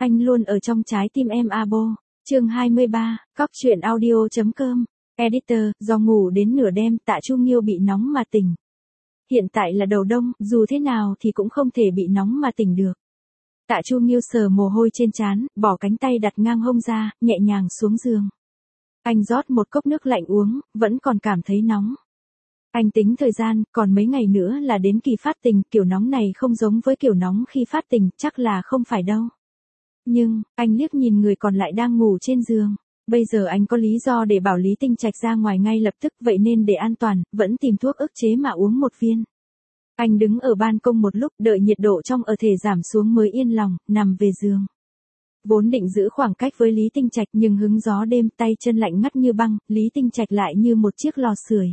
Anh luôn ở trong trái tim em abo. Chương 23, Cóc truyện audio.com. Editor, do ngủ đến nửa đêm Tạ Chu Nghiêu bị nóng mà tỉnh. Hiện tại là đầu đông, dù thế nào thì cũng không thể bị nóng mà tỉnh được. Tạ Chu Nghiêu sờ mồ hôi trên trán, bỏ cánh tay đặt ngang hông ra, nhẹ nhàng xuống giường. Anh rót một cốc nước lạnh uống, vẫn còn cảm thấy nóng. Anh tính thời gian, còn mấy ngày nữa là đến kỳ phát tình, kiểu nóng này không giống với kiểu nóng khi phát tình, chắc là không phải đâu. Nhưng, anh liếc nhìn người còn lại đang ngủ trên giường. Bây giờ anh có lý do để bảo Lý Tinh Trạch ra ngoài ngay lập tức, vậy nên để an toàn, vẫn tìm thuốc ức chế mà uống một viên. Anh đứng ở ban công một lúc đợi nhiệt độ trong cơ thể giảm xuống mới yên lòng, nằm về giường. Vốn định giữ khoảng cách với Lý Tinh Trạch nhưng hứng gió đêm tay chân lạnh ngắt như băng, Lý Tinh Trạch lại như một chiếc lò sưởi.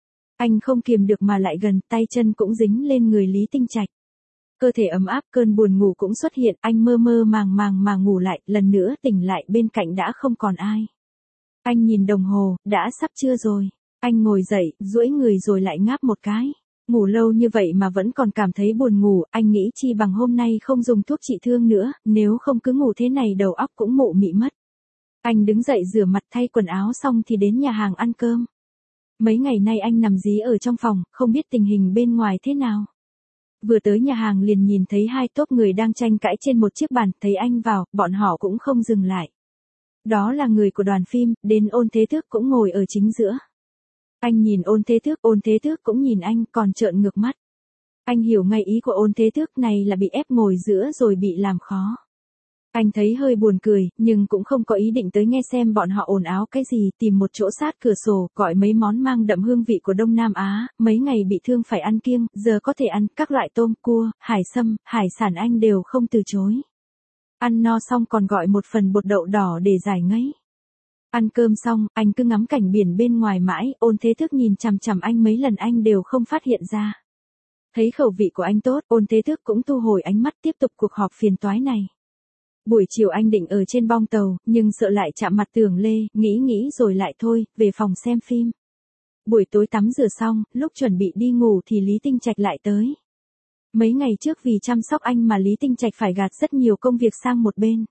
Anh không kiềm được mà lại gần, tay chân cũng dính lên người Lý Tinh Trạch. Cơ thể ấm áp, cơn buồn ngủ cũng xuất hiện, anh mơ mơ màng màng mà ngủ lại, lần nữa tỉnh lại bên cạnh đã không còn ai. Anh nhìn đồng hồ, đã sắp trưa rồi. Anh ngồi dậy, duỗi người rồi lại ngáp một cái. Ngủ lâu như vậy mà vẫn còn cảm thấy buồn ngủ, anh nghĩ chi bằng hôm nay không dùng thuốc trị thương nữa, nếu không cứ ngủ thế này đầu óc cũng mụ mị mất. Anh đứng dậy rửa mặt thay quần áo xong thì đến nhà hàng ăn cơm. Mấy ngày nay anh nằm rí ở trong phòng, không biết tình hình bên ngoài thế nào. Vừa tới nhà hàng liền nhìn thấy hai tốp người đang tranh cãi trên một chiếc bàn, thấy anh vào, bọn họ cũng không dừng lại. Đó là người của đoàn phim, đến Ôn Thế Tước cũng ngồi ở chính giữa. Anh nhìn Ôn Thế Tước cũng nhìn anh, còn trợn ngược mắt. Anh hiểu ngay ý của Ôn Thế Tước này là bị ép ngồi giữa rồi bị làm khó. Anh thấy hơi buồn cười, nhưng cũng không có ý định tới nghe xem bọn họ ồn ào cái gì, tìm một chỗ sát cửa sổ, gọi mấy món mang đậm hương vị của Đông Nam Á, mấy ngày bị thương phải ăn kiêng, giờ có thể ăn các loại tôm, cua, hải sâm, hải sản anh đều không từ chối. Ăn no xong còn gọi một phần bột đậu đỏ để giải ngấy. Ăn cơm xong, anh cứ ngắm cảnh biển bên ngoài mãi, Ôn Thế Tước nhìn chằm chằm anh mấy lần anh đều không phát hiện ra. Thấy khẩu vị của anh tốt, Ôn Thế Tước cũng thu hồi ánh mắt tiếp tục cuộc họp phiền toái này. Buổi chiều anh định ở trên bong tàu, nhưng sợ lại chạm mặt Tưởng Lê, nghĩ rồi lại thôi, về phòng xem phim. Buổi tối tắm rửa xong, lúc chuẩn bị đi ngủ thì Lý Tinh Trạch lại tới. Mấy ngày trước vì chăm sóc anh mà Lý Tinh Trạch phải gạt rất nhiều công việc sang một bên.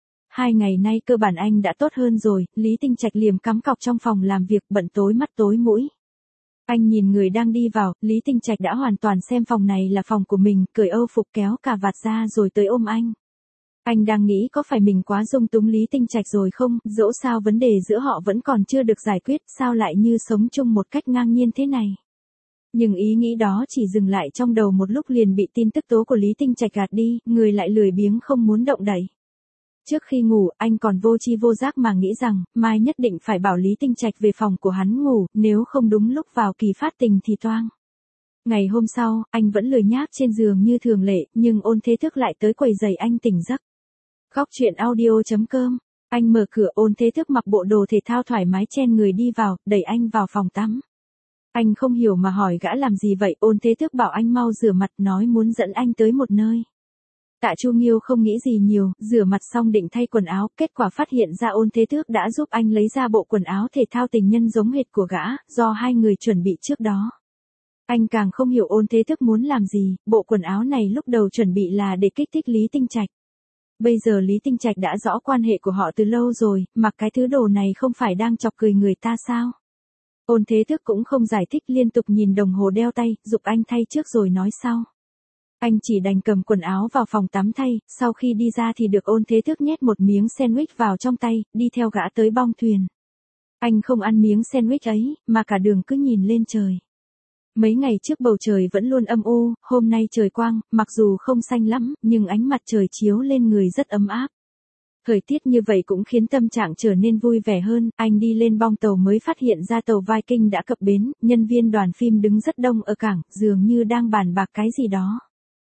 2 ngày nay cơ bản anh đã tốt hơn rồi, Lý Tinh Trạch liềm cắm cọc trong phòng làm việc, bận tối mắt tối mũi. Anh nhìn người đang đi vào, Lý Tinh Trạch đã hoàn toàn xem phòng này là phòng của mình, cởi âu phục kéo cà vạt ra rồi tới ôm anh. Anh đang nghĩ có phải mình quá dung túng Lý Tinh Trạch rồi không, dẫu sao vấn đề giữa họ vẫn còn chưa được giải quyết, sao lại như sống chung một cách ngang nhiên thế này. Nhưng ý nghĩ đó chỉ dừng lại trong đầu một lúc liền bị tin tức tố của Lý Tinh Trạch gạt đi, người lại lười biếng không muốn động đậy. Trước khi ngủ, anh còn vô tri vô giác mà nghĩ rằng, mai nhất định phải bảo Lý Tinh Trạch về phòng của hắn ngủ, nếu không đúng lúc vào kỳ phát tình thì toang. Ngày hôm sau, anh vẫn lười nhác trên giường như thường lệ, nhưng Ôn Thế Tước lại tới quầy giày anh tỉnh giấc. Cóc truyện audio.com. Anh mở cửa, Ôn Thế Tước mặc bộ đồ thể thao thoải mái chen người đi vào, đẩy anh vào phòng tắm. Anh không hiểu mà hỏi gã làm gì vậy, Ôn Thế Tước bảo anh mau rửa mặt, nói muốn dẫn anh tới một nơi. Tạ Chu Nghiêu không nghĩ gì nhiều, rửa mặt xong định thay quần áo, kết quả phát hiện ra Ôn Thế Tước đã giúp anh lấy ra bộ quần áo thể thao tình nhân giống hệt của gã, do hai người chuẩn bị trước đó. Anh càng không hiểu Ôn Thế Tước muốn làm gì, bộ quần áo này lúc đầu chuẩn bị là để kích thích Lý Tinh Trạch. Bây giờ Lý Tinh Trạch đã rõ quan hệ của họ từ lâu rồi, mặc cái thứ đồ này không phải đang chọc cười người ta sao? Ôn Thế Tước cũng không giải thích, liên tục nhìn đồng hồ đeo tay, giục anh thay trước rồi nói sau. Anh chỉ đành cầm quần áo vào phòng tắm thay, sau khi đi ra thì được Ôn Thế Tước nhét một miếng sandwich vào trong tay, đi theo gã tới bong thuyền. Anh không ăn miếng sandwich ấy, mà cả đường cứ nhìn lên trời. Mấy ngày trước bầu trời vẫn luôn âm u, hôm nay trời quang, mặc dù không xanh lắm, nhưng ánh mặt trời chiếu lên người rất ấm áp. Thời tiết như vậy cũng khiến tâm trạng trở nên vui vẻ hơn, anh đi lên bong tàu mới phát hiện ra tàu Viking đã cập bến, nhân viên đoàn phim đứng rất đông ở cảng, dường như đang bàn bạc cái gì đó.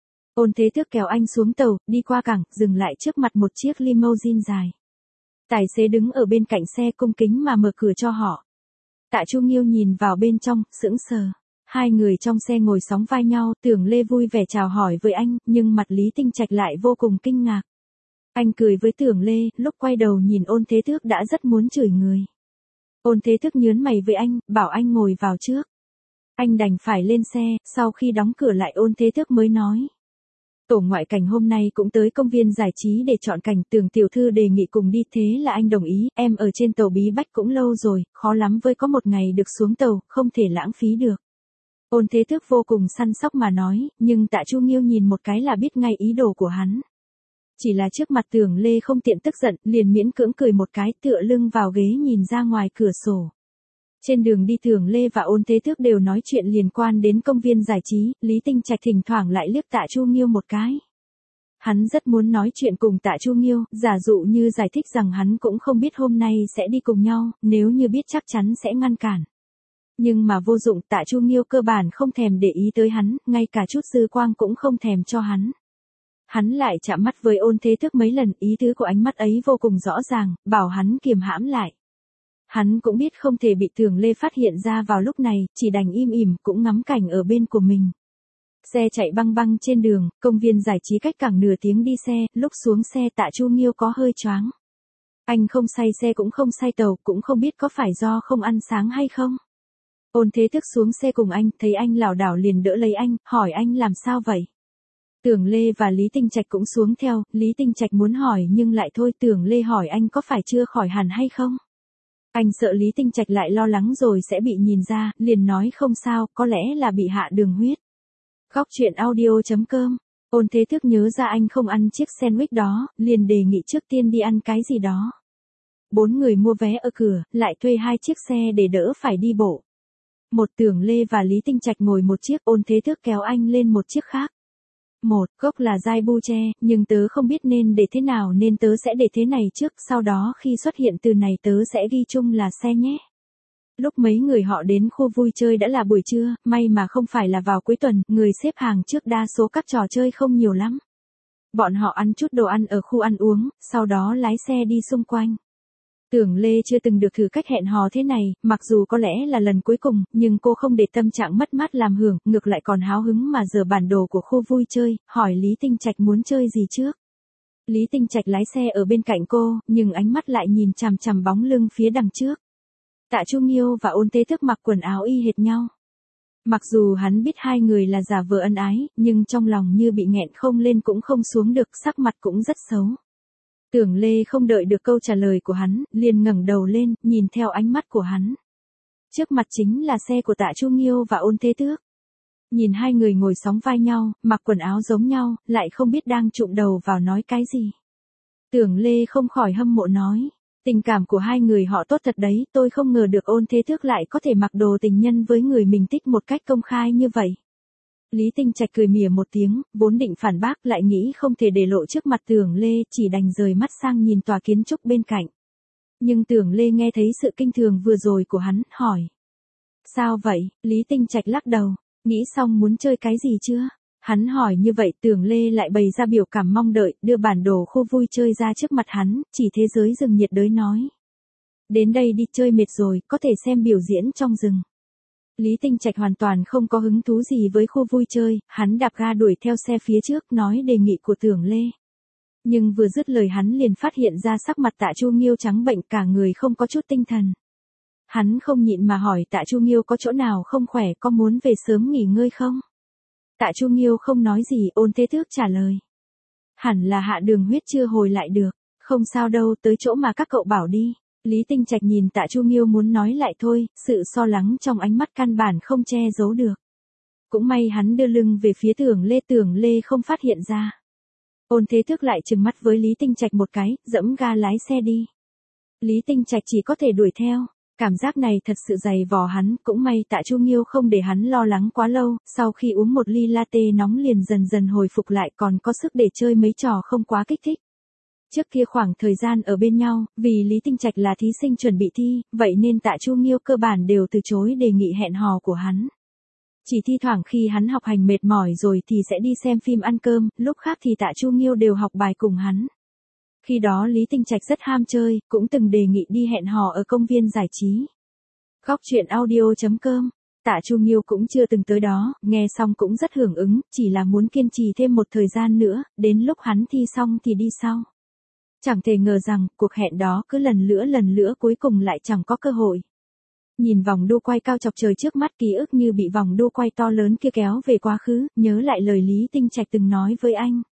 Ôn Thế Tước kéo anh xuống tàu, đi qua cảng, dừng lại trước mặt một chiếc limousine dài. Tài xế đứng ở bên cạnh xe cung kính mà mở cửa cho họ. Tạ Chu Nghiêu nhìn vào bên trong, sững sờ. Hai người trong xe ngồi sóng vai nhau, Tưởng Lê vui vẻ chào hỏi với anh, nhưng mặt Lý Tinh Trạch lại vô cùng kinh ngạc. Anh cười với Tưởng Lê, lúc quay đầu nhìn Ôn Thế Tước đã rất muốn chửi người. Ôn Thế Tước nhớn mày với anh, bảo anh ngồi vào trước. Anh đành phải lên xe, sau khi đóng cửa lại Ôn Thế Tước mới nói. Tổ ngoại cảnh hôm nay cũng tới công viên giải trí để chọn cảnh, Tưởng tiểu thư đề nghị cùng đi, thế là anh đồng ý, em ở trên tàu Bí Bách cũng lâu rồi, khó lắm với có một ngày được xuống tàu, không thể lãng phí được. Ôn Thế Tước vô cùng săn sóc mà nói, nhưng Tạ Chu Nghiêu nhìn một cái là biết ngay ý đồ của hắn. Chỉ là trước mặt Tưởng Lê không tiện tức giận, liền miễn cưỡng cười một cái, tựa lưng vào ghế nhìn ra ngoài cửa sổ. Trên đường đi Tưởng Lê và Ôn Thế Tước đều nói chuyện liên quan đến công viên giải trí, Lý Tinh Trạch thỉnh thoảng lại liếc Tạ Chu Nghiêu một cái. Hắn rất muốn nói chuyện cùng Tạ Chu Nghiêu, giả dụ như giải thích rằng hắn cũng không biết hôm nay sẽ đi cùng nhau, nếu như biết chắc chắn sẽ ngăn cản. Nhưng mà vô dụng, Tạ Chu Nghiêu cơ bản không thèm để ý tới hắn, ngay cả chút dư quang cũng không thèm cho hắn. Hắn lại chạm mắt với Ôn Thế Tước mấy lần, ý tứ của ánh mắt ấy vô cùng rõ ràng, bảo hắn kiềm hãm lại. Hắn cũng biết không thể bị Tưởng Lê phát hiện ra vào lúc này, chỉ đành im ỉm cũng ngắm cảnh ở bên của mình. Xe chạy băng băng trên đường, công viên giải trí cách cảng nửa tiếng đi xe, lúc xuống xe Tạ Chu Nghiêu có hơi choáng. Anh không say xe cũng không say tàu, cũng không biết có phải do không ăn sáng hay không. Ôn Thế Tước xuống xe cùng anh, thấy anh lảo đảo liền đỡ lấy anh, hỏi anh làm sao vậy. Tưởng Lê và Lý Tinh Trạch cũng xuống theo, Lý Tinh Trạch muốn hỏi nhưng lại thôi, Tưởng Lê hỏi anh có phải chưa khỏi hẳn hay không. Anh sợ Lý Tinh Trạch lại lo lắng rồi sẽ bị nhìn ra, liền nói không sao, có lẽ là bị hạ đường huyết. Góc truyện audio.com. Ôn Thế Tước nhớ ra anh không ăn chiếc sandwich đó, liền đề nghị trước tiên đi ăn cái gì đó. 4 người mua vé ở cửa, lại thuê 2 chiếc xe để đỡ phải đi bộ. Một Tưởng Lê và Lý Tinh Trạch ngồi một chiếc, Ôn Thế Tước kéo anh lên một chiếc khác. Một gốc là dai bu tre, nhưng tớ không biết nên để thế nào nên tớ sẽ để thế này trước, sau đó khi xuất hiện từ này tớ sẽ ghi chung là xe nhé. Lúc mấy người họ đến khu vui chơi đã là buổi trưa, may mà không phải là vào cuối tuần, người xếp hàng trước đa số các trò chơi không nhiều lắm. Bọn họ ăn chút đồ ăn ở khu ăn uống, sau đó lái xe đi xung quanh. Tưởng Lê chưa từng được thử cách hẹn hò thế này, mặc dù có lẽ là lần cuối cùng, nhưng cô không để tâm trạng mất mát làm hưởng, ngược lại còn háo hứng mà dở bản đồ của khu vui chơi, hỏi Lý Tinh Trạch muốn chơi gì trước. Lý Tinh Trạch lái xe ở bên cạnh cô, nhưng ánh mắt lại nhìn chằm chằm bóng lưng phía đằng trước. Tạ Chu Nghiêu và Ôn Thế Tước mặc quần áo y hệt nhau. Mặc dù hắn biết hai người là giả vờ ân ái, nhưng trong lòng như bị nghẹn không lên cũng không xuống được, sắc mặt cũng rất xấu. Tưởng Lê không đợi được câu trả lời của hắn, liền ngẩng đầu lên, nhìn theo ánh mắt của hắn. Trước mặt chính là xe của Tạ Chu Nghiêu và Ôn Thế Tước. Nhìn hai người ngồi sóng vai nhau, mặc quần áo giống nhau, lại không biết đang chụm đầu vào nói cái gì. Tưởng Lê không khỏi hâm mộ nói, tình cảm của hai người họ tốt thật đấy, tôi không ngờ được Ôn Thế Tước lại có thể mặc đồ tình nhân với người mình thích một cách công khai như vậy. Lý Tinh Trạch cười mỉa một tiếng, vốn định phản bác lại nghĩ không thể để lộ trước mặt Tưởng Lê, chỉ đành rời mắt sang nhìn tòa kiến trúc bên cạnh. Nhưng Tưởng Lê nghe thấy sự kinh thường vừa rồi của hắn, hỏi. Sao vậy? Lý Tinh Trạch lắc đầu, nghĩ xong muốn chơi cái gì chưa? Hắn hỏi như vậy Tưởng Lê lại bày ra biểu cảm mong đợi, đưa bản đồ khu vui chơi ra trước mặt hắn, chỉ thế giới rừng nhiệt đới nói. Đến đây đi chơi mệt rồi, có thể xem biểu diễn trong rừng. Lý Tinh Trạch hoàn toàn không có hứng thú gì với khu vui chơi, hắn đạp ga đuổi theo xe phía trước nói đề nghị của Tưởng Lê. Nhưng vừa dứt lời hắn liền phát hiện ra sắc mặt Tạ Chu Nghiêu trắng bệnh cả người không có chút tinh thần. Hắn không nhịn mà hỏi Tạ Chu Nghiêu có chỗ nào không khỏe, có muốn về sớm nghỉ ngơi không? Tạ Chu Nghiêu không nói gì, Ôn Thế Tước trả lời. Hẳn là hạ đường huyết chưa hồi lại được, không sao đâu, tới chỗ mà các cậu bảo đi. Lý Tinh Trạch nhìn Tạ Chu Nghiêu muốn nói lại thôi, sự lo lắng trong ánh mắt căn bản không che giấu được. Cũng may hắn đưa lưng về phía Tưởng Lê không phát hiện ra. Ôn Thế Tước lại trừng mắt với Lý Tinh Trạch một cái, dẫm ga lái xe đi. Lý Tinh Trạch chỉ có thể đuổi theo. Cảm giác này thật sự dày vò hắn, cũng may Tạ Chu Nghiêu không để hắn lo lắng quá lâu, sau khi uống một ly latte nóng liền dần dần hồi phục lại, còn có sức để chơi mấy trò không quá kích thích. Trước kia khoảng thời gian ở bên nhau, vì Lý Tinh Trạch là thí sinh chuẩn bị thi, vậy nên Tạ Chu Nghiêu cơ bản đều từ chối đề nghị hẹn hò của hắn. Chỉ thi thoảng khi hắn học hành mệt mỏi rồi thì sẽ đi xem phim ăn cơm, lúc khác thì Tạ Chu Nghiêu đều học bài cùng hắn. Khi đó Lý Tinh Trạch rất ham chơi, cũng từng đề nghị đi hẹn hò ở công viên giải trí. Góc truyện audio.com. Tạ Chu Nghiêu cũng chưa từng tới đó, nghe xong cũng rất hưởng ứng, chỉ là muốn kiên trì thêm một thời gian nữa, đến lúc hắn thi xong thì đi sau. Chẳng thể ngờ rằng, cuộc hẹn đó cứ lần nữa cuối cùng lại chẳng có cơ hội. Nhìn vòng đu quay cao chọc trời trước mắt, ký ức như bị vòng đu quay to lớn kia kéo về quá khứ, nhớ lại lời Lý Tinh Trạch từng nói với anh.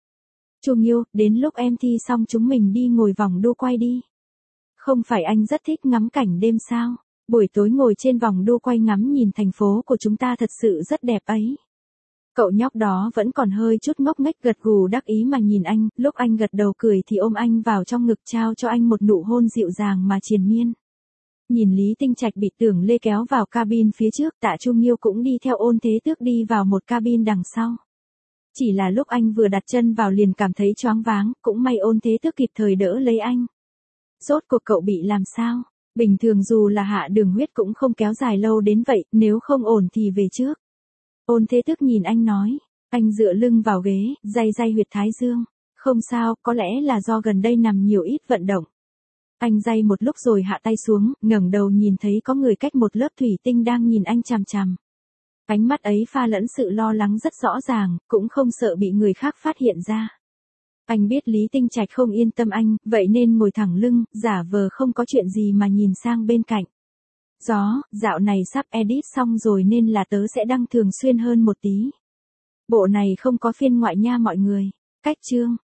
Chu Nghiêu, đến lúc em thi xong chúng mình đi ngồi vòng đua quay đi. Không phải anh rất thích ngắm cảnh đêm sao? Buổi tối ngồi trên vòng đua quay ngắm nhìn thành phố của chúng ta thật sự rất đẹp ấy. Cậu nhóc đó vẫn còn hơi chút ngốc nghếch gật gù đắc ý mà nhìn anh, lúc anh gật đầu cười thì ôm anh vào trong ngực trao cho anh một nụ hôn dịu dàng mà triền miên. Nhìn Lý Tinh Trạch bị Tưởng Lê kéo vào cabin phía trước, Tạ Chu Nghiêu cũng đi theo Ôn Thế Tước đi vào một cabin đằng sau. Chỉ là lúc anh vừa đặt chân vào liền cảm thấy choáng váng, cũng may Ôn Thế Tước kịp thời đỡ lấy anh. Rốt cuộc cậu bị làm sao? Bình thường dù là hạ đường huyết cũng không kéo dài lâu đến vậy, nếu không ổn thì về trước. Ôn Thế Tước nhìn anh nói, anh dựa lưng vào ghế, day day huyệt thái dương. Không sao, có lẽ là do gần đây nằm nhiều ít vận động. Anh day một lúc rồi hạ tay xuống, ngẩng đầu nhìn thấy có người cách một lớp thủy tinh đang nhìn anh chằm chằm. Ánh mắt ấy pha lẫn sự lo lắng rất rõ ràng, cũng không sợ bị người khác phát hiện ra. Anh biết Lý Tinh Trạch không yên tâm anh, vậy nên ngồi thẳng lưng, giả vờ không có chuyện gì mà nhìn sang bên cạnh. Dạo này sắp edit xong rồi nên là tớ sẽ đăng thường xuyên hơn một tí. Bộ này không có phiên ngoại nha mọi người. Cách chương